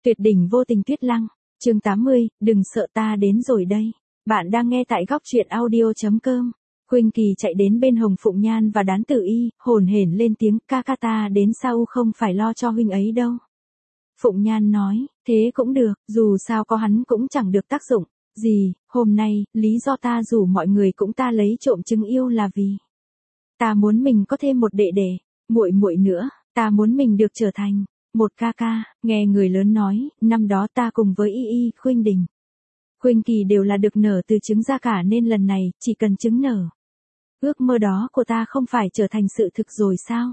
Tuyệt đỉnh vô tình Tuyết Lăng, chương 80, đừng sợ ta đến rồi đây. Bạn đang nghe tại góc truyện audio.com. Khuynh Kỳ chạy đến bên Hồng Phụng Nhan và Đán Tử Y, hồn hển lên tiếng, ca ca ta đến sao không phải lo cho huynh ấy đâu. Phụng Nhan nói, thế cũng được, dù sao có hắn cũng chẳng được tác dụng gì, hôm nay, lý do ta rủ mọi người cũng ta lấy trộm trứng yêu là vì ta muốn mình có thêm một đệ đệ, muội muội nữa, ta muốn mình được trở thành một ca ca. Nghe người lớn nói, năm đó ta cùng với Y, Khuynh Đình, Khuynh Kỳ đều là được nở từ trứng ra cả nên lần này, chỉ cần trứng nở. Ước mơ đó của ta không phải trở thành sự thực rồi sao?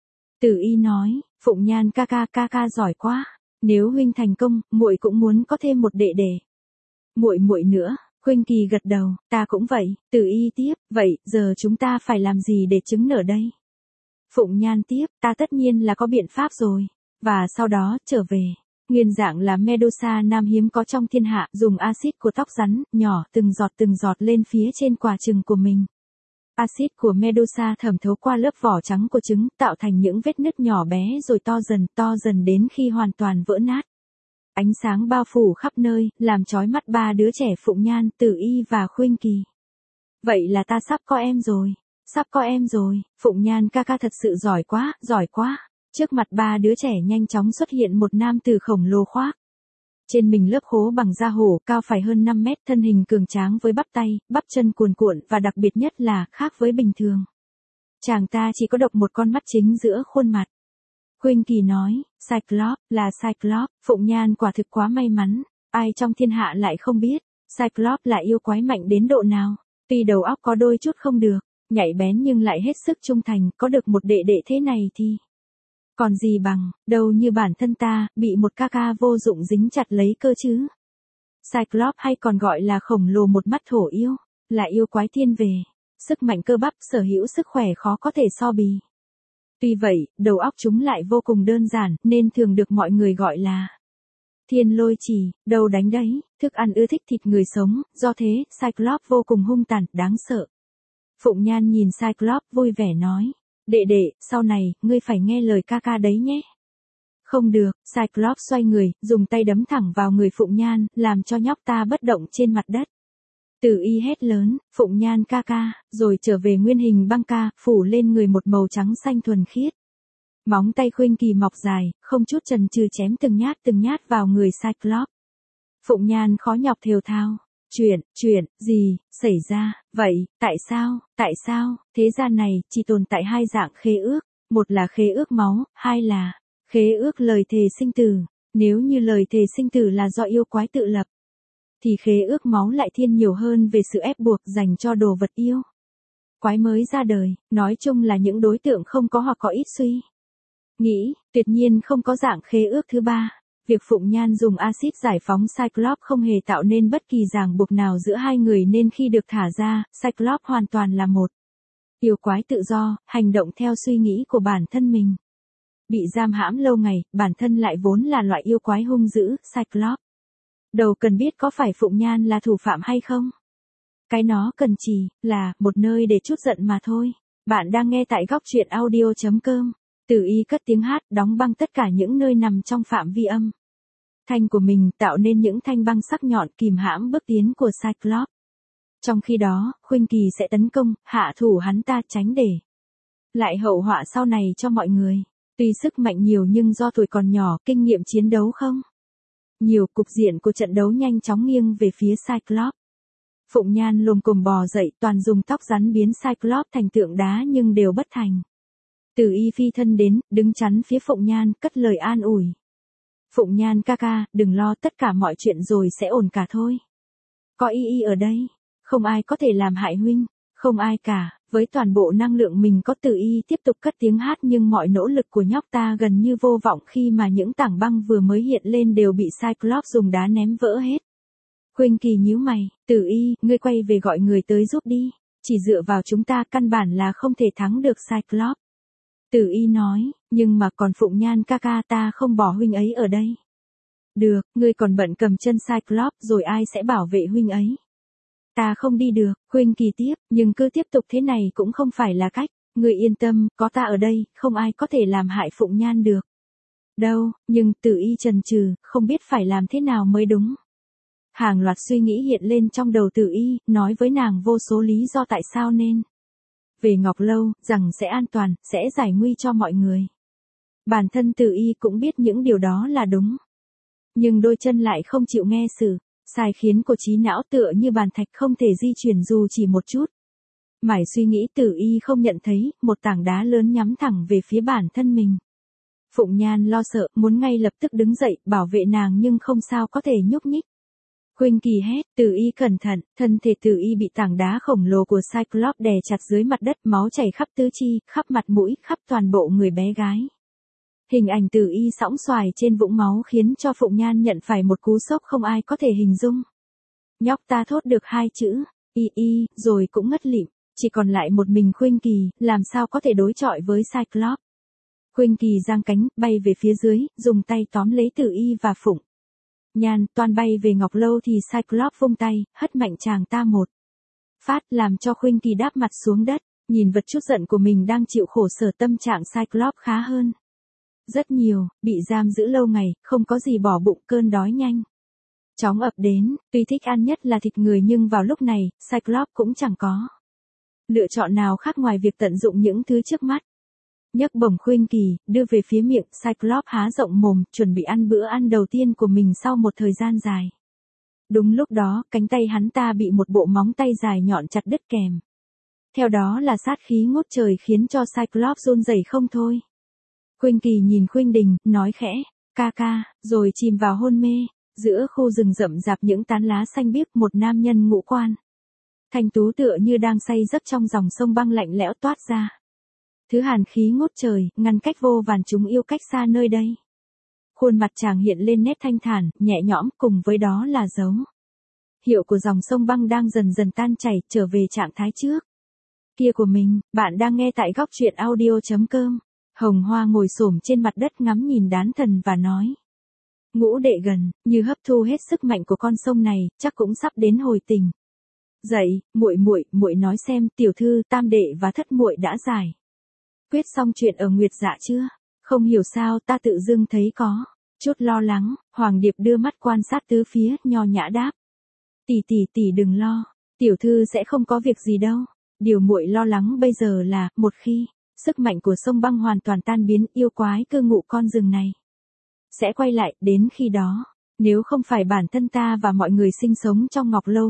Tử Y nói, Phụng Nhan ca ca giỏi quá, nếu huynh thành công, muội cũng muốn có thêm một đệ đệ. Muội muội nữa, Khuynh Kỳ gật đầu, ta cũng vậy. Tử Y tiếp, vậy, giờ chúng ta phải làm gì để trứng nở đây? Phụng Nhan tiếp, ta tất nhiên là có biện pháp rồi. Và sau đó, trở về. Nguyên dạng là Medusa nam hiếm có trong thiên hạ, dùng axit của tóc rắn, nhỏ từng giọt lên phía trên quả trứng của mình. Axit của Medusa thẩm thấu qua lớp vỏ trắng của trứng, tạo thành những vết nứt nhỏ bé rồi to dần đến khi hoàn toàn vỡ nát. Ánh sáng bao phủ khắp nơi, làm chói mắt ba đứa trẻ Phụng Nhan, Tử Y và Khuynh Kỳ. Vậy là ta sắp có em rồi. Sắp có em rồi, Phụng Nhan ca thật sự giỏi quá. Trước mặt ba đứa trẻ nhanh chóng xuất hiện một nam tử khổng lồ khoác trên mình lớp khố bằng da hổ, cao phải hơn 5 mét, thân hình cường tráng với bắp tay, bắp chân cuồn cuộn và đặc biệt nhất là khác với bình thường. Chàng ta chỉ có độc một con mắt chính giữa khuôn mặt. Khuynh Kỳ nói, Cyclops, là Cyclops. Phụng Nhan quả thực quá may mắn, ai trong thiên hạ lại không biết, Cyclops là yêu quái mạnh đến độ nào. Tuy đầu óc có đôi chút không được, nhạy bén nhưng lại hết sức trung thành, có được một đệ đệ thế này thì còn gì bằng, đâu như bản thân ta, bị một ca ca vô dụng dính chặt lấy cơ chứ. Cyclops hay còn gọi là khổng lồ một mắt thổ yêu, là yêu quái thiên về, sức mạnh cơ bắp, sở hữu sức khỏe khó có thể so bì. Tuy vậy, đầu óc chúng lại vô cùng đơn giản, nên thường được mọi người gọi là thiên lôi chỉ, đầu đánh đấy, thức ăn ưa thích thịt người sống, do thế, Cyclops vô cùng hung tàn, đáng sợ. Phụng Nhan nhìn Cyclops vui vẻ nói, đệ, sau này, ngươi phải nghe lời ca ca đấy nhé. Không được, Cyclops xoay người, dùng tay đấm thẳng vào người Phụng Nhan, làm cho nhóc ta bất động trên mặt đất. Tử Y hét lớn, Phụng Nhan ca, rồi trở về nguyên hình băng ca, phủ lên người một màu trắng xanh thuần khiết. Móng tay Khuynh Kỳ mọc dài, không chút chần chừ chém từng nhát vào người Cyclops. Phụng Nhan khó nhọc thều thào. Chuyện, gì, xảy ra, vậy, tại sao, thế gian này, chỉ tồn tại hai dạng khế ước, một là khế ước máu, hai là khế ước lời thề sinh tử. Nếu như lời thề sinh tử là do yêu quái tự lập, thì khế ước máu lại thiên nhiều hơn về sự ép buộc dành cho đồ vật yêu quái mới ra đời, nói chung là những đối tượng không có hoặc có ít suy nghĩ, tuyệt nhiên không có dạng khế ước thứ ba. Việc Phụng Nhan dùng axit giải phóng Cyclops không hề tạo nên bất kỳ ràng buộc nào giữa hai người nên khi được thả ra, Cyclops hoàn toàn là một yêu quái tự do, hành động theo suy nghĩ của bản thân mình. Bị giam hãm lâu ngày, bản thân lại vốn là loại yêu quái hung dữ, Cyclops đâu cần biết có phải Phụng Nhan là thủ phạm hay không. Cái nó cần chỉ là một nơi để trút giận mà thôi. Bạn đang nghe tại góc truyện audio.com. Tử Y cất tiếng hát, đóng băng tất cả những nơi nằm trong phạm vi âm thanh của mình, tạo nên những thanh băng sắc nhọn kìm hãm bước tiến của Cyclops. Trong khi đó, Khuynh Kỳ sẽ tấn công, hạ thủ hắn ta, tránh để lại hậu họa sau này cho mọi người. Tuy sức mạnh nhiều nhưng do tuổi còn nhỏ, kinh nghiệm chiến đấu không nhiều, cục diện của trận đấu nhanh chóng nghiêng về phía Cyclops. Phụng Nhan lồm cồm bò dậy, toàn dùng tóc rắn biến Cyclops thành tượng đá nhưng đều bất thành. Tử Y phi thân đến, đứng chắn phía Phụng Nhan, cất lời an ủi. Phụng Nhan ca, đừng lo, tất cả mọi chuyện rồi sẽ ổn cả thôi. Có Y ở đây, không ai có thể làm hại huynh, không ai cả. Với toàn bộ năng lượng mình có, Tử Y tiếp tục cất tiếng hát nhưng mọi nỗ lực của nhóc ta gần như vô vọng khi mà những tảng băng vừa mới hiện lên đều bị Cyclops dùng đá ném vỡ hết. Khuynh Kỳ nhíu mày, Tử Y, ngươi quay về gọi người tới giúp đi, chỉ dựa vào chúng ta căn bản là không thể thắng được Cyclops. Tử Y nói, nhưng mà còn Phụng Nhan ca ta không bỏ huynh ấy ở đây. Được, ngươi còn bận cầm chân Cyclops rồi ai sẽ bảo vệ huynh ấy. Ta không đi được, Khuynh Kỳ tiếp, nhưng cứ tiếp tục thế này cũng không phải là cách. Ngươi yên tâm, có ta ở đây, không ai có thể làm hại Phụng Nhan được. đâu, nhưng Tử Y chần chừ, không biết phải làm thế nào mới đúng. Hàng loạt suy nghĩ hiện lên trong đầu Tử Y, nói với nàng vô số lý do tại sao nên về Ngọc Lâu, rằng sẽ an toàn, sẽ giải nguy cho mọi người. Bản thân Tử Y cũng biết những điều đó là đúng. Nhưng đôi chân lại không chịu nghe sự sai khiến của trí não, tựa như bàn thạch không thể di chuyển dù chỉ một chút. Mải suy nghĩ Tử Y không nhận thấy, một tảng đá lớn nhắm thẳng về phía bản thân mình. Phụng Nhan lo sợ, muốn ngay lập tức đứng dậy, bảo vệ nàng nhưng không sao có thể nhúc nhích. Khuynh Kỳ hét, Tử Y cẩn thận, thân thể Tử Y bị tảng đá khổng lồ của Cyclops đè chặt dưới mặt đất, máu chảy khắp tứ chi, khắp mặt mũi, khắp toàn bộ người bé gái. Hình ảnh Tử Y sõng xoài trên vũng máu khiến cho Phụng Nhan nhận phải một cú sốc không ai có thể hình dung. Nhóc ta thốt được 2 chữ, y, rồi cũng ngất lịm, chỉ còn lại một mình Khuynh Kỳ, làm sao có thể đối chọi với Cyclops. Khuynh Kỳ giang cánh, bay về phía dưới, dùng tay tóm lấy Tử Y và Phụng Nhan, toan bay về Ngọc Lâu thì Cyclops vung tay, hất mạnh chàng ta một phát, làm cho Khuynh Kỳ đáp mặt xuống đất, nhìn vật chút giận của mình đang chịu khổ sở, tâm trạng Cyclops khá hơn rất nhiều, bị giam giữ lâu ngày, không có gì bỏ bụng, cơn đói nhanh chóng ập đến, tuy thích ăn nhất là thịt người nhưng vào lúc này, Cyclops cũng chẳng có lựa chọn nào khác ngoài việc tận dụng những thứ trước mắt. Nhấc bổng Khuynh Kỳ, đưa về phía miệng, Cyclops há rộng mồm, chuẩn bị ăn bữa ăn đầu tiên của mình sau một thời gian dài. Đúng lúc đó, cánh tay hắn ta bị một bộ móng tay dài nhọn chặt đứt kèm. Theo đó là sát khí ngút trời khiến cho Cyclops run rẩy không thôi. Khuynh Kỳ nhìn Khuynh Đình, nói khẽ, ca ca, rồi chìm vào hôn mê. Giữa khu rừng rậm rạp những tán lá xanh biếc, một nam nhân ngũ quan thanh tú tựa như đang say giấc trong dòng sông băng lạnh lẽo toát ra. Thứ hàn khí ngút trời, ngăn cách vô vàn chúng yêu cách xa nơi đây. Khuôn mặt chàng hiện lên nét thanh thản, nhẹ nhõm, cùng với đó là dấu hiệu của dòng sông băng đang dần dần tan chảy, trở về trạng thái trước kia của mình. Bạn đang nghe tại góc truyện audio.com. Hồng Hoa ngồi xổm trên mặt đất ngắm nhìn đán thần và nói. Ngũ đệ gần, như hấp thu hết sức mạnh của con sông này, chắc cũng sắp đến hồi tình. Dậy, muội nói xem, tiểu thư, tam đệ và thất muội đã giải quyết xong chuyện ở Nguyệt Dạ chưa? Không hiểu sao ta tự dưng thấy có chút lo lắng. Hoàng Điệp đưa mắt quan sát tứ phía, nho nhã đáp. Tỷ đừng lo, tiểu thư sẽ không có việc gì đâu. Điều muội lo lắng bây giờ là, một khi sức mạnh của sông băng hoàn toàn tan biến, yêu quái cư ngụ con rừng này sẽ quay lại. Đến khi đó, nếu không phải bản thân ta và mọi người sinh sống trong Ngọc Lâu,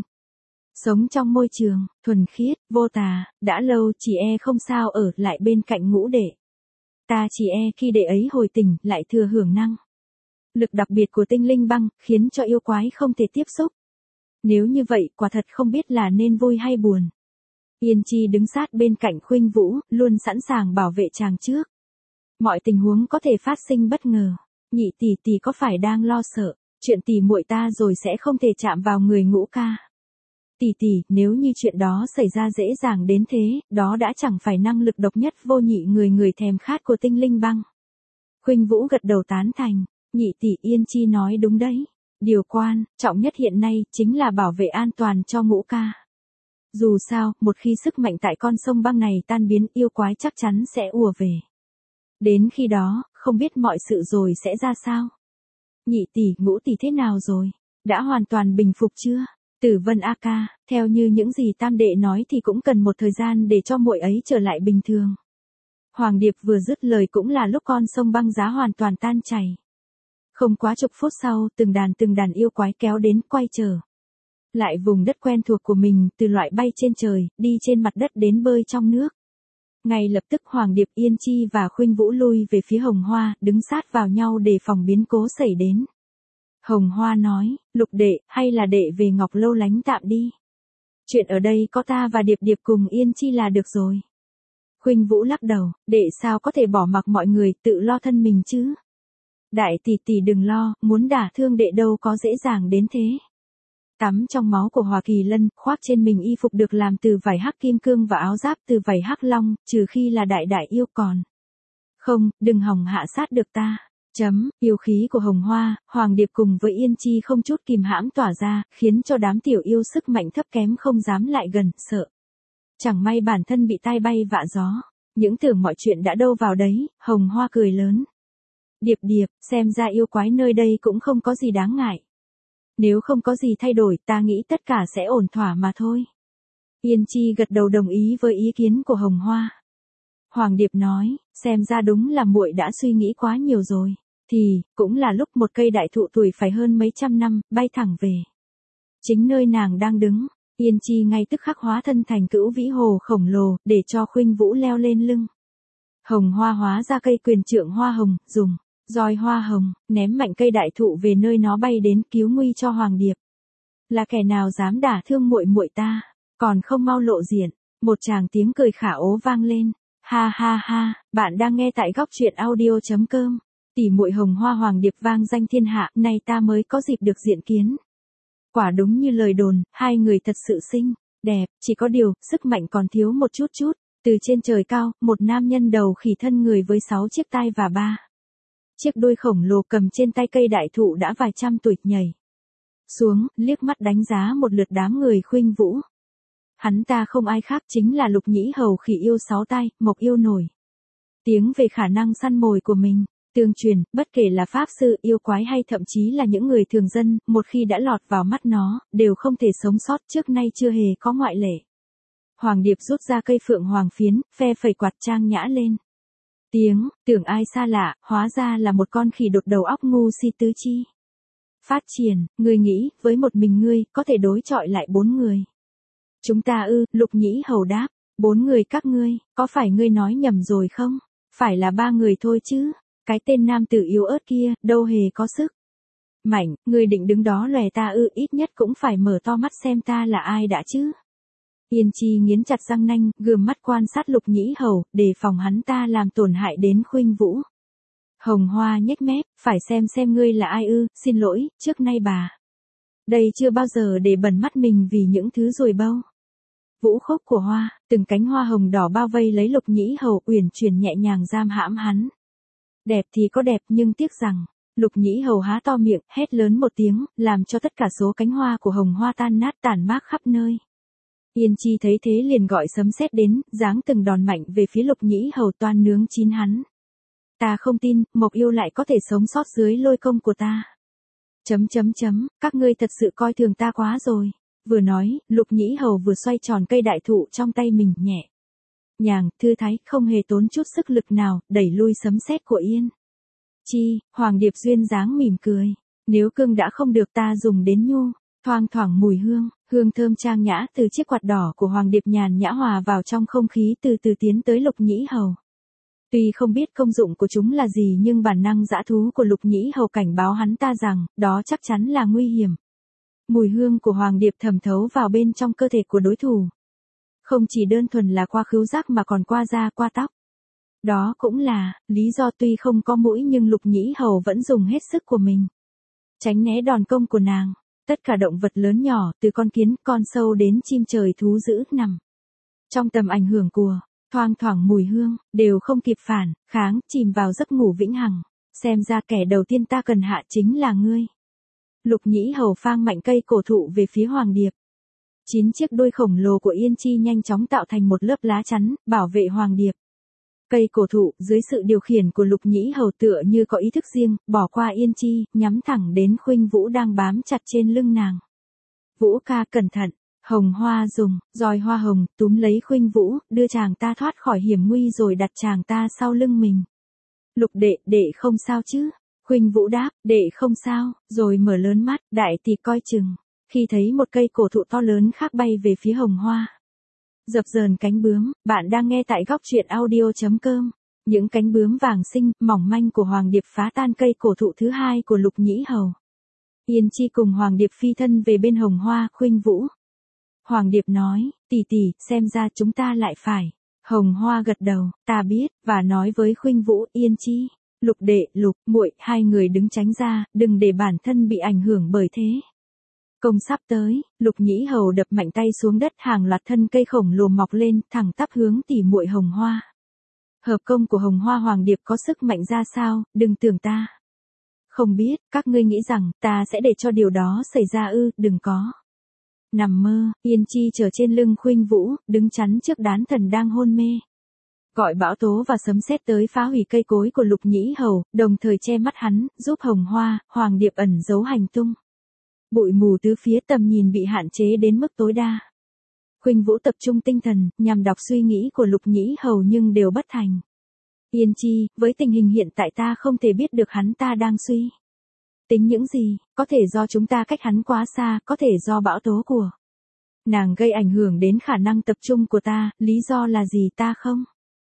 sống trong môi trường thuần khiết, vô tà, đã lâu, chỉ e không sao ở lại bên cạnh ngũ đệ. Ta chỉ e khi đệ ấy hồi tỉnh, lại thừa hưởng năng lực đặc biệt của tinh linh băng, khiến cho yêu quái không thể tiếp xúc. Nếu như vậy, quả thật không biết là nên vui hay buồn. Yên Chi đứng sát bên cạnh Khuynh Vũ, luôn sẵn sàng bảo vệ chàng trước mọi tình huống có thể phát sinh bất ngờ. Nhị tỷ có phải đang lo sợ chuyện tỷ muội ta rồi sẽ không thể chạm vào người Ngũ ca? Tỷ, nếu như chuyện đó xảy ra dễ dàng đến thế, đó đã chẳng phải năng lực độc nhất vô nhị người thèm khát của tinh linh băng. Khuynh Vũ gật đầu tán thành. Nhị tỷ, Yên Chi nói đúng đấy. Điều quan trọng nhất hiện nay chính là bảo vệ an toàn cho Ngũ ca. Dù sao, một khi sức mạnh tại con sông băng này tan biến, yêu quái chắc chắn sẽ ùa về. Đến khi đó, không biết mọi sự rồi sẽ ra sao. Nhị tỷ, Ngũ tỷ thế nào rồi? Đã hoàn toàn bình phục chưa? Tử Vân a ca, theo như những gì tam đệ nói thì cũng cần một thời gian để cho muội ấy trở lại bình thường. Hoàng Điệp vừa dứt lời cũng là lúc con sông băng giá hoàn toàn tan chảy. Không quá chục phút sau, từng đàn yêu quái kéo đến, quay trở lại vùng đất quen thuộc của mình, từ loại bay trên trời, đi trên mặt đất đến bơi trong nước. Ngay lập tức Hoàng Điệp, Yên Chi và Khuynh Vũ lui về phía Hồng Hoa, đứng sát vào nhau để phòng biến cố xảy đến. Hồng Hoa nói, Lục đệ, hay là đệ về Ngọc Lâu lánh tạm đi. Chuyện ở đây có ta và Điệp cùng Yên Chi là được rồi. Khuynh Vũ lắc đầu, đệ sao có thể bỏ mặc mọi người tự lo thân mình chứ? Đại tỷ đừng lo, muốn đả thương đệ đâu có dễ dàng đến thế. Tắm trong máu của Hoa Kỳ Lân, khoác trên mình y phục được làm từ vảy hắc kim cương và áo giáp từ vảy hắc long, trừ khi là đại yêu còn. Không, đừng hòng hạ sát được ta. Yêu khí của Hồng Hoa, Hoàng Điệp cùng với Yên Chi không chút kìm hãm tỏa ra, khiến cho đám tiểu yêu sức mạnh thấp kém không dám lại gần, sợ. Chẳng may bản thân bị tai bay vạ gió. Những tưởng mọi chuyện đã đâu vào đấy, Hồng Hoa cười lớn. Điệp điệp, xem ra yêu quái nơi đây cũng không có gì đáng ngại. Nếu không có gì thay đổi ta nghĩ tất cả sẽ ổn thỏa mà thôi. Yên Chi gật đầu đồng ý với ý kiến của Hồng Hoa. Hoàng Điệp nói, xem ra đúng là muội đã suy nghĩ quá nhiều rồi. Thì, cũng là lúc một cây đại thụ tuổi phải hơn mấy trăm năm, bay thẳng về. Chính nơi nàng đang đứng, Yên Chi ngay tức khắc hóa thân thành cữu vĩ hồ khổng lồ, để cho Khuynh Vũ leo lên lưng. Hồng Hoa hóa ra cây quyền trượng hoa hồng, dùng roi hoa hồng, ném mạnh cây đại thụ về nơi nó bay đến, cứu nguy cho Hoàng Điệp. Là kẻ nào dám đả thương muội muội ta, còn không mau lộ diện. Một tràng tiếng cười khả ố vang lên. Ha ha ha, bạn đang nghe tại góc truyện audio.com. Tỷ muội Hồng Hoa Hoàng Điệp vang danh thiên hạ, nay ta mới có dịp được diện kiến. Quả đúng như lời đồn, hai người thật sự xinh, đẹp, chỉ có điều, sức mạnh còn thiếu một chút chút. Từ trên trời cao, một nam nhân đầu khỉ thân người với 6 chiếc tai và 3 chiếc đuôi khổng lồ cầm trên tay cây đại thụ đã vài trăm tuổi nhảy xuống, liếc mắt đánh giá một lượt đám người Khuynh Vũ. Hắn ta không ai khác chính là Lục Nhĩ Hầu khỉ yêu 6 tai, Mộc yêu nổi tiếng về khả năng săn mồi của mình. Tương truyền, bất kể là pháp sư, yêu quái hay thậm chí là những người thường dân, một khi đã lọt vào mắt nó, đều không thể sống sót, trước nay chưa hề có ngoại lệ. Hoàng Điệp rút ra cây phượng hoàng phiến, phe phẩy quạt trang nhã lên. Tiếng, tưởng ai xa lạ, hóa ra là một con khỉ đột đầu óc ngu si tứ chi. Phát triển, ngươi nghĩ, với một mình ngươi, có thể đối chọi lại 4 người. Chúng ta ư, Lục Nhĩ Hầu đáp, 4 người các ngươi, có phải ngươi nói nhầm rồi không? Phải là 3 người thôi chứ, cái tên nam tử yếu ớt kia, đâu hề có sức mạnh, ngươi định đứng đó lòe ta ư, ít nhất cũng phải mở to mắt xem ta là ai đã chứ. Yên Chi nghiến chặt răng nanh, gườm mắt quan sát Lục Nhĩ Hầu, đề phòng hắn ta làm tổn hại đến Khuynh Vũ. Hồng Hoa nhếch mép, phải xem ngươi là ai ư, xin lỗi, trước nay bà đây chưa bao giờ để bẩn mắt mình vì những thứ ruồi bâu. Vũ khúc của hoa, từng cánh hoa hồng đỏ bao vây lấy Lục Nhĩ Hầu, uyển chuyển nhẹ nhàng giam hãm hắn. Đẹp thì có đẹp nhưng tiếc rằng, Lục Nhĩ Hầu há to miệng, hét lớn một tiếng, làm cho tất cả số cánh hoa của Hồng Hoa tan nát tản mát khắp nơi. Yên Chi thấy thế liền gọi sấm sét đến, giáng từng đòn mạnh về phía Lục Nhĩ Hầu toan nướng chín hắn. Ta không tin, Mộc yêu lại có thể sống sót dưới lôi công của ta. Các ngươi thật sự coi thường ta quá rồi. Vừa nói, Lục Nhĩ Hầu vừa xoay tròn cây đại thụ trong tay mình, nhẹ nhàng, thư thái, không hề tốn chút sức lực nào, đẩy lui sấm sét của Yên Chi. Hoàng Điệp duyên dáng mỉm cười. Nếu cương đã không được ta dùng đến nhu, thoang thoảng mùi hương thơm trang nhã từ chiếc quạt đỏ của Hoàng Điệp nhàn nhã hòa vào trong không khí, từ từ tiến tới Lục Nhĩ Hầu. Tuy không biết công dụng của chúng là gì nhưng bản năng dã thú của Lục Nhĩ Hầu cảnh báo hắn ta rằng, đó chắc chắn là nguy hiểm. Mùi hương của Hoàng Điệp thẩm thấu vào bên trong cơ thể của đối thủ. Không chỉ đơn thuần là qua khứu giác mà còn qua da, qua tóc. Đó cũng là lý do tuy không có mũi nhưng Lục Nhĩ Hầu vẫn dùng hết sức của mình tránh né đòn công của nàng. Tất cả động vật lớn nhỏ, từ con kiến, con sâu đến chim trời thú dữ nằm trong tầm ảnh hưởng của thoang thoảng mùi hương, đều không kịp phản kháng, chìm vào giấc ngủ vĩnh hằng. Xem ra kẻ đầu tiên ta cần hạ chính là ngươi. Lục Nhĩ Hầu phang mạnh cây cổ thụ về phía Hoàng Điệp. 9 chiếc đuôi khổng lồ của Yên Chi nhanh chóng tạo thành một lớp lá chắn, bảo vệ Hoàng Điệp. Cây cổ thụ, dưới sự điều khiển của Lục Nhĩ Hầu tựa như có ý thức riêng, bỏ qua Yên Chi, nhắm thẳng đến Khuynh Vũ đang bám chặt trên lưng nàng. Vũ ca cẩn thận. Hồng Hoa dùng roi hoa hồng túm lấy Khuynh Vũ, đưa chàng ta thoát khỏi hiểm nguy rồi đặt chàng ta sau lưng mình. Lục đệ không sao chứ? Khuynh Vũ đáp, đệ không sao, rồi mở lớn mắt, đại tỷ coi chừng. Khi thấy một cây cổ thụ to lớn khác bay về phía Hồng Hoa, dập dờn cánh bướm. Bạn đang nghe tại góc truyện audio.com. Những cánh bướm vàng xinh, mỏng manh của Hoàng Điệp phá tan cây cổ thụ thứ hai của Lục Nhĩ Hầu. Yên Chi cùng Hoàng Điệp phi thân về bên Hồng Hoa, Khuynh Vũ. Hoàng Điệp nói, tỷ, xem ra chúng ta lại phải. Hồng Hoa gật đầu, ta biết, và nói với Khuynh Vũ, Yên Chi, Lục đệ, Lục muội, hai người đứng tránh ra, đừng để bản thân bị ảnh hưởng bởi thế. Công sắp tới, Lục Nhĩ Hầu đập mạnh tay xuống đất, hàng loạt thân cây khổng lồ mọc lên, thẳng tắp hướng tỷ muội Hồng Hoa. Hợp công của Hồng Hoa Hoàng Điệp có sức mạnh ra sao, đừng tưởng ta không biết, các ngươi nghĩ rằng ta sẽ để cho điều đó xảy ra ư, đừng có. Nằm mơ. Yên Chi trở trên lưng Khuynh Vũ, đứng chắn trước đán thần đang hôn mê. gọi bão tố và sấm sét tới phá hủy cây cối của Lục Nhĩ Hầu, đồng thời che mắt hắn, giúp Hồng Hoa, Hoàng Điệp ẩn giấu hành tung. Bụi mù tứ phía, tầm nhìn bị hạn chế đến mức tối đa. Khuynh Vũ tập trung tinh thần, nhằm đọc suy nghĩ của Lục Nhĩ Hầu nhưng đều bất thành. Yên chi, với tình hình hiện tại ta không thể biết được hắn ta đang suy tính những gì, có thể do chúng ta cách hắn quá xa, có thể do bão tố của nàng gây ảnh hưởng đến khả năng tập trung của ta, lý do là gì ta không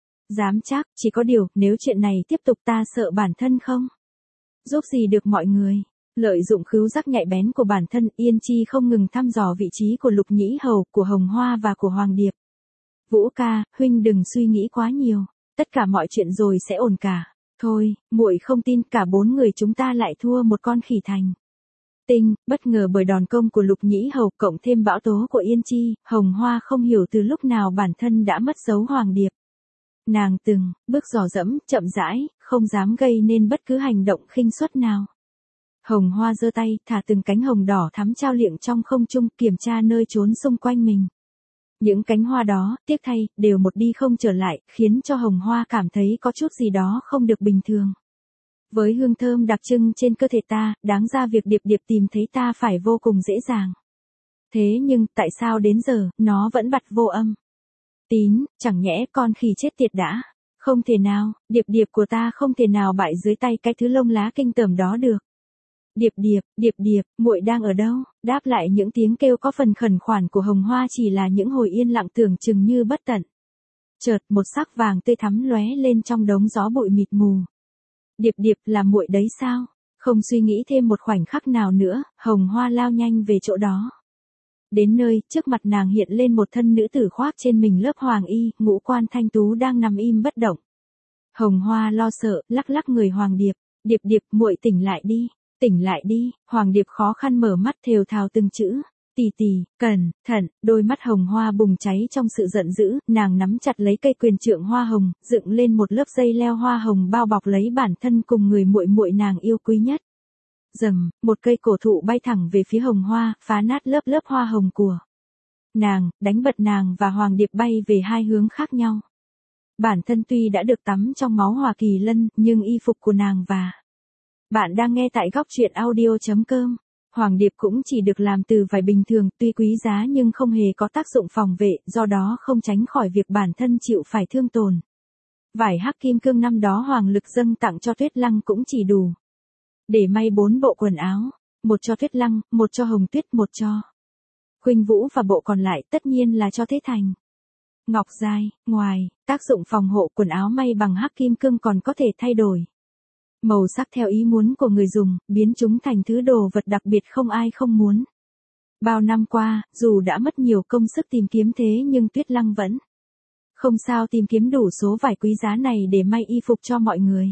dám chắc, chỉ có điều, nếu chuyện này tiếp tục ta sợ bản thân không giúp gì được mọi người. Lợi dụng khứu giác nhạy bén của bản thân, Yên Chi không ngừng thăm dò vị trí của Lục Nhĩ Hầu, của Hồng Hoa và của Hoàng Điệp. Vũ ca, huynh đừng suy nghĩ quá nhiều, tất cả mọi chuyện rồi sẽ ổn cả. Thôi, muội không tin, cả 4 người chúng ta lại thua một con khỉ thành tinh. Bất ngờ bởi đòn công của Lục Nhĩ Hầu cộng thêm bão tố của Yên Chi, Hồng Hoa không hiểu từ lúc nào bản thân đã mất dấu Hoàng Điệp. Nàng từng bước dò dẫm, chậm rãi, không dám gây nên bất cứ hành động khinh suất nào. Hồng Hoa giơ tay, thả từng cánh hồng đỏ thắm trao liệng trong không trung, kiểm tra nơi trốn xung quanh mình. Những cánh hoa đó, tiếc thay, đều một đi không trở lại, khiến cho Hồng Hoa cảm thấy có chút gì đó không được bình thường. Với hương thơm đặc trưng trên cơ thể ta, đáng ra việc Điệp Điệp tìm thấy ta phải vô cùng dễ dàng. Thế nhưng, tại sao đến giờ, nó vẫn bặt vô âm tín, chẳng nhẽ con khỉ chết tiệt đã. Không thể nào, Điệp Điệp của ta không thể nào bại dưới tay cái thứ lông lá kinh tởm đó được. Điệp Điệp, Điệp Điệp, muội đang ở đâu? Đáp lại những tiếng kêu có phần khẩn khoản của Hồng Hoa chỉ là những hồi yên lặng tưởng chừng như bất tận. Chợt, một sắc vàng tươi thắm lóe lên trong đống gió bụi mịt mù. Điệp Điệp, là muội đấy sao? Không suy nghĩ thêm một khoảnh khắc nào nữa, Hồng Hoa lao nhanh về chỗ đó. Đến nơi, trước mặt nàng hiện lên một thân nữ tử khoác trên mình lớp hoàng y, ngũ quan thanh tú đang nằm im bất động. Hồng Hoa lo sợ, lắc lắc người Hoàng Điệp. Điệp Điệp, muội tỉnh lại đi. Tỉnh lại đi. Hoàng Điệp khó khăn mở mắt, thều thào từng chữ. Tì tì, cẩn thận. Đôi mắt Hồng Hoa bùng cháy trong sự giận dữ, nàng nắm chặt lấy cây quyền trượng hoa hồng, dựng lên một lớp dây leo hoa hồng bao bọc lấy bản thân cùng người muội muội nàng yêu quý nhất. Rầm, một cây cổ thụ bay thẳng về phía Hồng Hoa, phá nát lớp lớp hoa hồng của nàng, đánh bật nàng và Hoàng Điệp bay về hai hướng khác nhau. Bản thân tuy đã được tắm trong máu Hỏa Kỳ Lân, nhưng y phục của nàng và bạn đang nghe tại góc truyện audio.com. Hoàng Điệp cũng chỉ được làm từ vải bình thường, tuy quý giá nhưng không hề có tác dụng phòng vệ, do đó không tránh khỏi việc bản thân chịu phải thương tổn. Vải hắc kim cương năm đó Hoàng Lực dâng tặng cho Tuyết Lăng cũng chỉ đủ để may 4 bộ quần áo, một cho Tuyết Lăng, một cho Hồng Tuyết, một cho Khuynh Vũ và bộ còn lại tất nhiên là cho Thế Thành. Ngọc Giai, ngoài tác dụng phòng hộ, quần áo may bằng hắc kim cương còn có thể thay đổi màu sắc theo ý muốn của người dùng, biến chúng thành thứ đồ vật đặc biệt không ai không muốn. Bao năm qua, dù đã mất nhiều công sức tìm kiếm thế nhưng Tuyết Lăng vẫn không sao tìm kiếm đủ số vải quý giá này để may y phục cho mọi người.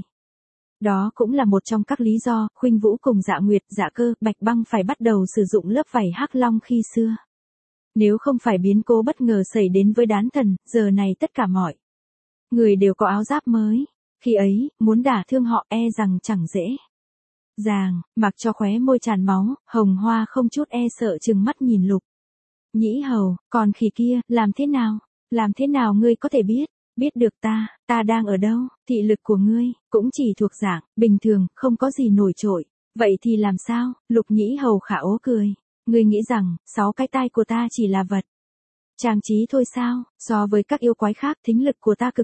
Đó cũng là một trong các lý do, Khuynh Vũ cùng Dạ Nguyệt, Dạ Cơ, Bạch Băng phải bắt đầu sử dụng lớp vải hắc long khi xưa. Nếu không phải biến cố bất ngờ xảy đến với Đán Thần, giờ này tất cả mọi người đều có áo giáp mới. Khi ấy, muốn đả thương họ e rằng chẳng dễ dàng, mặc cho khóe môi tràn máu, Hồng Hoa không chút e sợ trừng mắt nhìn Lục Nhĩ Hầu, còn khỉ kia, làm thế nào ngươi có thể biết được ta đang ở đâu? Thị lực của ngươi cũng chỉ thuộc dạng bình thường, không có gì nổi trội. Vậy thì làm sao? Lục Nhĩ Hầu khả ố cười. Ngươi nghĩ rằng 6 cái tai của ta chỉ là vật trang trí thôi sao? So với các yêu quái khác, thính lực của ta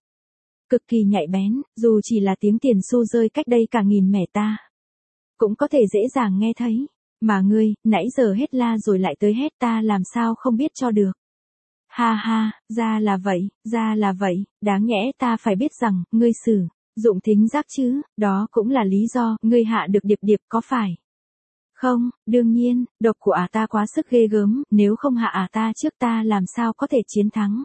cực kỳ nhạy bén, dù chỉ là tiếng tiền xu rơi cách đây cả nghìn mẻ ta cũng có thể dễ dàng nghe thấy. Mà ngươi, nãy giờ hết la rồi lại tới hét, ta làm sao không biết cho được. Ha ha, ra là vậy, đáng nhẽ ta phải biết rằng, ngươi sử dụng thính giác chứ, đó cũng là lý do, ngươi hạ được Điệp Điệp có phải không? Đương nhiên, độc của ta quá sức ghê gớm, nếu không hạ ta trước ta làm sao có thể chiến thắng.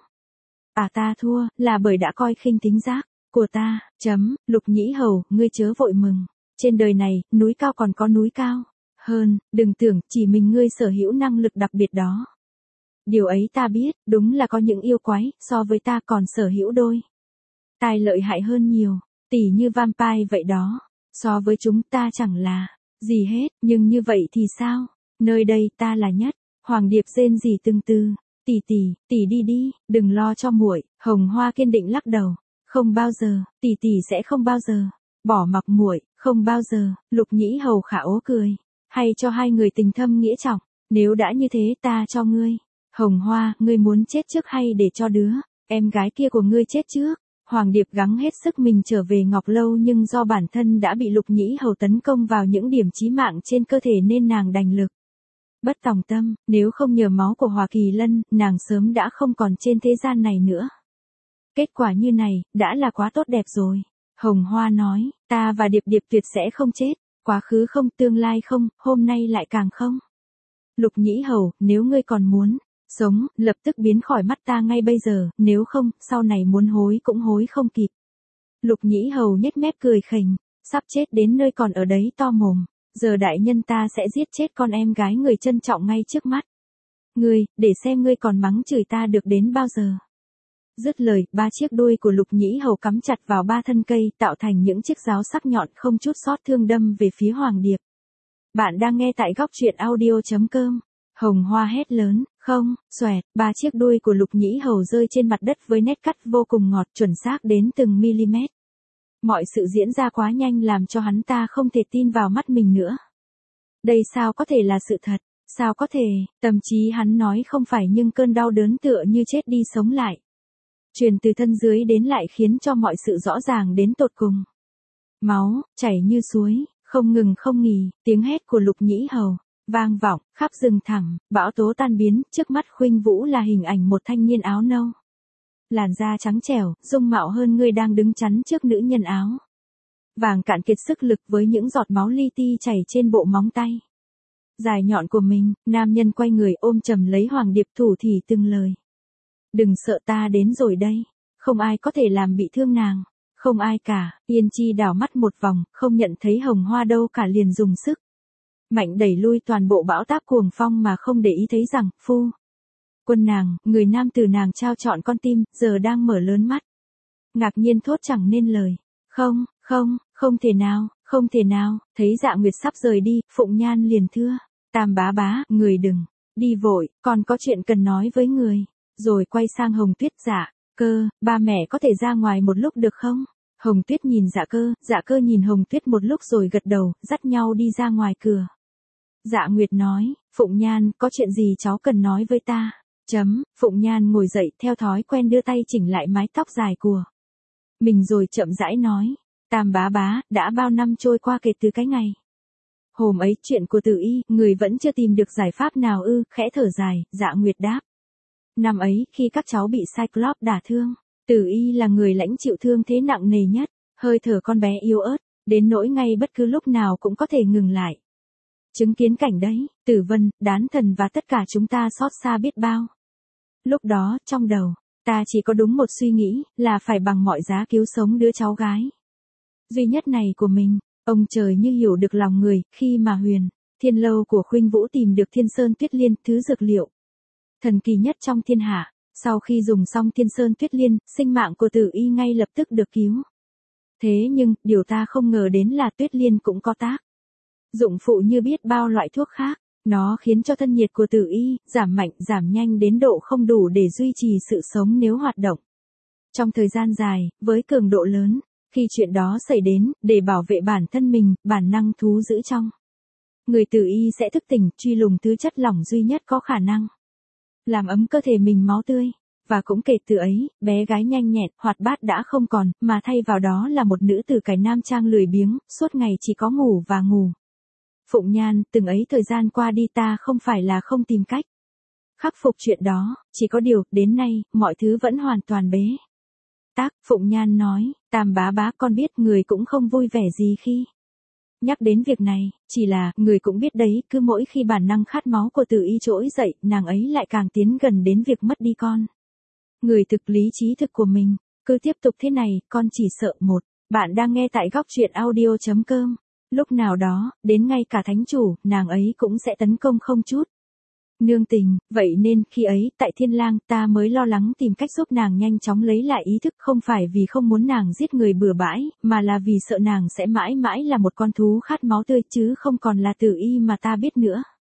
Ta thua, là bởi đã coi khinh thính giác của ta. Lục Nhĩ Hầu, ngươi chớ vội mừng. Trên đời này, núi cao còn có núi cao hơn, đừng tưởng chỉ mình ngươi sở hữu năng lực đặc biệt đó. Điều ấy ta biết, đúng là có những yêu quái, so với ta còn sở hữu đôi tai lợi hại hơn nhiều, tỉ như vampire vậy đó. So với chúng ta chẳng là gì hết, nhưng như vậy thì sao? Nơi đây ta là nhất. Hoàng Điệp rên rỉ từng từ. tỷ đi đi, đừng lo cho muội. Hồng Hoa kiên định lắc đầu. Không bao giờ, tỷ sẽ không bao giờ. Bỏ mặc muội, không bao giờ. Lục Nhĩ Hầu khả ố cười. Hay cho hai người tình thâm nghĩa trọng. Nếu đã như thế ta cho ngươi. Hồng Hoa, ngươi muốn chết trước hay để cho đứa em gái kia của ngươi chết trước? Hoàng Điệp gắng hết sức mình trở về Ngọc Lâu, nhưng do bản thân đã bị Lục Nhĩ Hầu tấn công vào những điểm chí mạng trên cơ thể nên nàng đành lực bất tòng tâm, nếu không nhờ máu của Hoa Kỳ Lân, nàng sớm đã không còn trên thế gian này nữa. Kết quả như này, đã là quá tốt đẹp rồi. Hồng Hoa nói, ta và Điệp Điệp tuyệt sẽ không chết, quá khứ không, tương lai không, hôm nay lại càng không. Lục Nhĩ Hầu, nếu ngươi còn muốn sống, lập tức biến khỏi mắt ta ngay bây giờ, nếu không, sau này muốn hối cũng hối không kịp. Lục Nhĩ Hầu nhếch mép cười khỉnh, sắp chết đến nơi còn ở đấy to mồm. Giờ đại nhân ta sẽ giết chết con em gái người trân trọng ngay trước mắt. Ngươi, để xem ngươi còn mắng chửi ta được đến bao giờ. Dứt lời, 3 chiếc đuôi của Lục Nhĩ Hầu cắm chặt vào 3 thân cây, tạo thành những chiếc giáo sắc nhọn không chút xót thương đâm về phía Hoàng Điệp. Bạn đang nghe tại góc truyện audio.com. Hồng Hoa hét lớn, không, xoẹt, 3 chiếc đuôi của Lục Nhĩ Hầu rơi trên mặt đất với nét cắt vô cùng ngọt, chuẩn xác đến từng mm. Mọi sự diễn ra quá nhanh làm cho hắn ta không thể tin vào mắt mình nữa. Đây sao có thể là sự thật, sao có thể, tâm trí hắn nói không phải, nhưng cơn đau đớn tựa như chết đi sống lại. Truyền từ thân dưới đến lại khiến cho mọi sự rõ ràng đến tột cùng. Máu, chảy như suối, không ngừng không nghỉ, tiếng hét của Lục Nhĩ Hầu vang vọng khắp rừng thẳm, bão tố tan biến, trước mắt Khuynh Vũ là hình ảnh một thanh niên áo nâu. Làn da trắng trẻo, dung mạo hơn người đang đứng chắn trước nữ nhân áo vàng cạn kiệt sức lực với những giọt máu li ti chảy trên bộ móng tay dài nhọn của mình. Nam nhân quay người ôm chầm lấy Hoàng Điệp, thủ thỉ từng lời. Đừng sợ, ta đến rồi đây. Không ai có thể làm bị thương nàng. Không ai cả. Yên Chi đảo mắt một vòng, không nhận thấy Hồng Hoa đâu cả, liền dùng sức mạnh đẩy lui toàn bộ bão táp cuồng phong mà không để ý thấy rằng, phu quân nàng, người nam tử nàng trao trọn con tim, giờ đang mở lớn mắt. Ngạc nhiên thốt chẳng nên lời. Không thể nào, thấy Dạ Nguyệt sắp rời đi, Phụng Nhan liền thưa. Tam bá bá, người đừng đi vội, còn có chuyện cần nói với người. Rồi quay sang Hồng Tuyết, Dạ Cơ, ba mẹ có thể ra ngoài một lúc được không? Hồng Tuyết nhìn Dạ Cơ nhìn Hồng Tuyết một lúc rồi gật đầu, dắt nhau đi ra ngoài cửa. Dạ Nguyệt nói, Phụng Nhan, có chuyện gì cháu cần nói với ta? Phụng Nhan ngồi dậy, theo thói quen đưa tay chỉnh lại mái tóc dài của mình rồi chậm rãi nói. Tam bá bá, đã bao năm trôi qua kể từ cái ngày hôm ấy, chuyện của Tử Y, người vẫn chưa tìm được giải pháp nào ư? Khẽ thở dài, Dạ Nguyệt đáp. Năm ấy, khi các cháu bị Cyclops đả thương, Tử Y là người lãnh chịu thương thế nặng nề nhất, hơi thở con bé yếu ớt, đến nỗi ngay bất cứ lúc nào cũng có thể ngừng lại. Chứng kiến cảnh đấy, Tử Vân, Đán Thần và tất cả chúng ta xót xa biết bao. Lúc đó, trong đầu ta chỉ có đúng một suy nghĩ, là phải bằng mọi giá cứu sống đứa cháu gái duy nhất này của mình. Ông trời như hiểu được lòng người, khi mà Huyền Thiên Lâu của Khuynh Vũ tìm được Thiên Sơn Tuyết Liên, thứ dược liệu thần kỳ nhất trong thiên hạ. Sau khi dùng xong Thiên Sơn Tuyết Liên, sinh mạng của Tử Y ngay lập tức được cứu. Thế nhưng, điều ta không ngờ đến là Tuyết Liên cũng có tác dụng phụ như biết bao loại thuốc khác. Nó khiến cho thân nhiệt của Tử Y giảm mạnh, giảm nhanh đến độ không đủ để duy trì sự sống nếu hoạt động trong thời gian dài, với cường độ lớn. Khi chuyện đó xảy đến, để bảo vệ bản thân mình, bản năng thú giữ trong người Tử Y sẽ thức tỉnh, truy lùng thứ chất lỏng duy nhất có khả năng làm ấm cơ thể mình máu tươi. Và cũng kể từ ấy, bé gái nhanh nhẹn, hoạt bát đã không còn, mà thay vào đó là một nữ tử cải nam trang lười biếng, suốt ngày chỉ có ngủ và ngủ. Phụng Nhan, từng ấy thời gian qua đi ta không phải là không tìm cách khắc phục chuyện đó, chỉ có điều, đến nay, mọi thứ vẫn hoàn toàn bế tắc. Phụng Nhan nói, Tam bá bá, con biết người cũng không vui vẻ gì khi nhắc đến việc này, chỉ là, người cũng biết đấy, cứ mỗi khi bản năng khát máu của Tử Y trỗi dậy, nàng ấy lại càng tiến gần đến việc mất đi con người thực lý trí thực của mình. Cứ tiếp tục thế này, con chỉ sợ một. Bạn đang nghe tại góc truyện audio.com. Lúc nào đó, đến ngay cả thánh chủ, nàng ấy cũng sẽ tấn công không chút nương tình. Vậy nên, khi ấy, tại Thiên Lang, ta mới lo lắng tìm cách giúp nàng nhanh chóng lấy lại ý thức, không phải vì không muốn nàng giết người bừa bãi, mà là vì sợ nàng sẽ mãi mãi là một con thú khát máu tươi, chứ không còn là Tử Y mà ta biết nữa.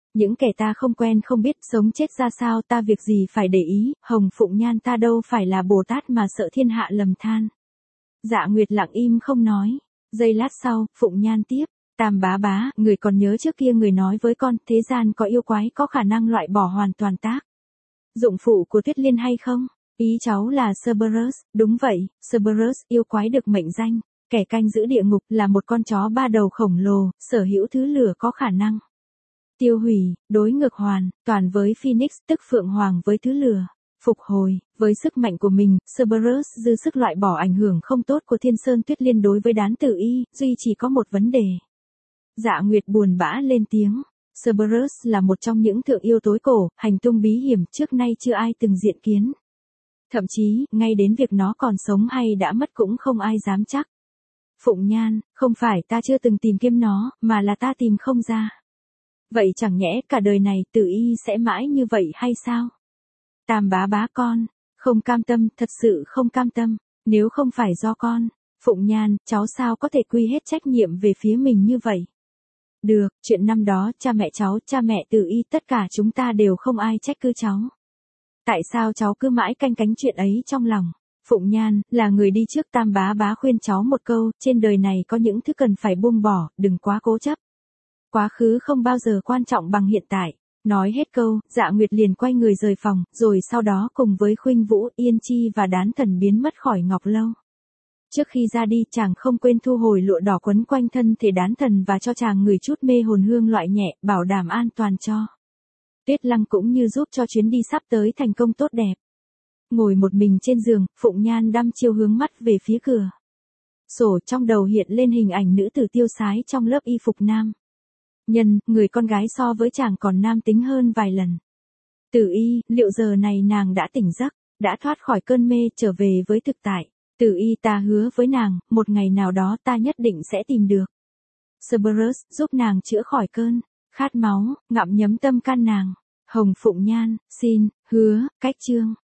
Những kẻ ta không quen không biết sống chết ra sao ta việc gì phải để ý, Hồng Phụng Nhan ta đâu phải là Bồ Tát mà sợ thiên hạ lầm than. Dạ Nguyệt lặng im không nói. Giây lát sau, Phụng Nhan tiếp. Tam bá bá, người còn nhớ trước kia người nói với con, thế gian có yêu quái có khả năng loại bỏ hoàn toàn tác dụng phụ của Tuyết Liên hay không? Ý cháu là Cerberus, đúng vậy, Cerberus, yêu quái được mệnh danh, kẻ canh giữ địa ngục, là một con chó ba đầu khổng lồ, sở hữu thứ lửa có khả năng tiêu hủy, đối ngược hoàn, toàn với Phoenix, tức Phượng Hoàng với thứ lửa. Phục hồi, với sức mạnh của mình, Cerberus dư sức loại bỏ ảnh hưởng không tốt của Thiên Sơn Tuyết Liên đối với Đán Tử Y, duy chỉ có một vấn đề. Dạ Nguyệt buồn bã lên tiếng. Cerberus là một trong những thượng yêu tối cổ, hành tung bí hiểm trước nay chưa ai từng diện kiến. Thậm chí, ngay đến việc nó còn sống hay đã mất cũng không ai dám chắc. Phụng Nhan, không phải ta chưa từng tìm kiếm nó, mà là ta tìm không ra. Vậy chẳng nhẽ cả đời này Tử Y sẽ mãi như vậy hay sao? Tam bá bá con, không cam tâm, thật sự không cam tâm, nếu không phải do con, Phụng Nhan, cháu sao có thể quy hết trách nhiệm về phía mình như vậy? Được, chuyện năm đó, cha mẹ cháu, cha mẹ Tử Y, tất cả chúng ta đều không ai trách cứ cháu. Tại sao cháu cứ mãi canh cánh chuyện ấy trong lòng? Phụng Nhan, là người đi trước Tam bá bá khuyên cháu một câu, trên đời này có những thứ cần phải buông bỏ, đừng quá cố chấp. Quá khứ không bao giờ quan trọng bằng hiện tại. Nói hết câu, Dạ Nguyệt liền quay người rời phòng, rồi sau đó cùng với Khuynh Vũ, Yên Chi và Đán Thần biến mất khỏi Ngọc Lâu. Trước khi ra đi, chàng không quên thu hồi lụa đỏ quấn quanh thân thể Đán Thần và cho chàng ngửi chút mê hồn hương loại nhẹ, bảo đảm an toàn cho Tuyết Lăng cũng như giúp cho chuyến đi sắp tới thành công tốt đẹp. Ngồi một mình trên giường, Phụng Nhan đăm chiêu hướng mắt về phía cửa sổ, trong đầu hiện lên hình ảnh nữ tử tiêu sái trong lớp y phục nam nhân, người con gái so với chàng còn nam tính hơn vài lần. Tử Y, liệu giờ này nàng đã tỉnh giấc, đã thoát khỏi cơn mê, trở về với thực tại. Tử Y, ta hứa với nàng, một ngày nào đó ta nhất định sẽ tìm được Cerberus, giúp nàng chữa khỏi cơn khát máu, ngậm nhấm tâm can nàng. Hồng Phụng Nhan, xin, hứa, cách chương.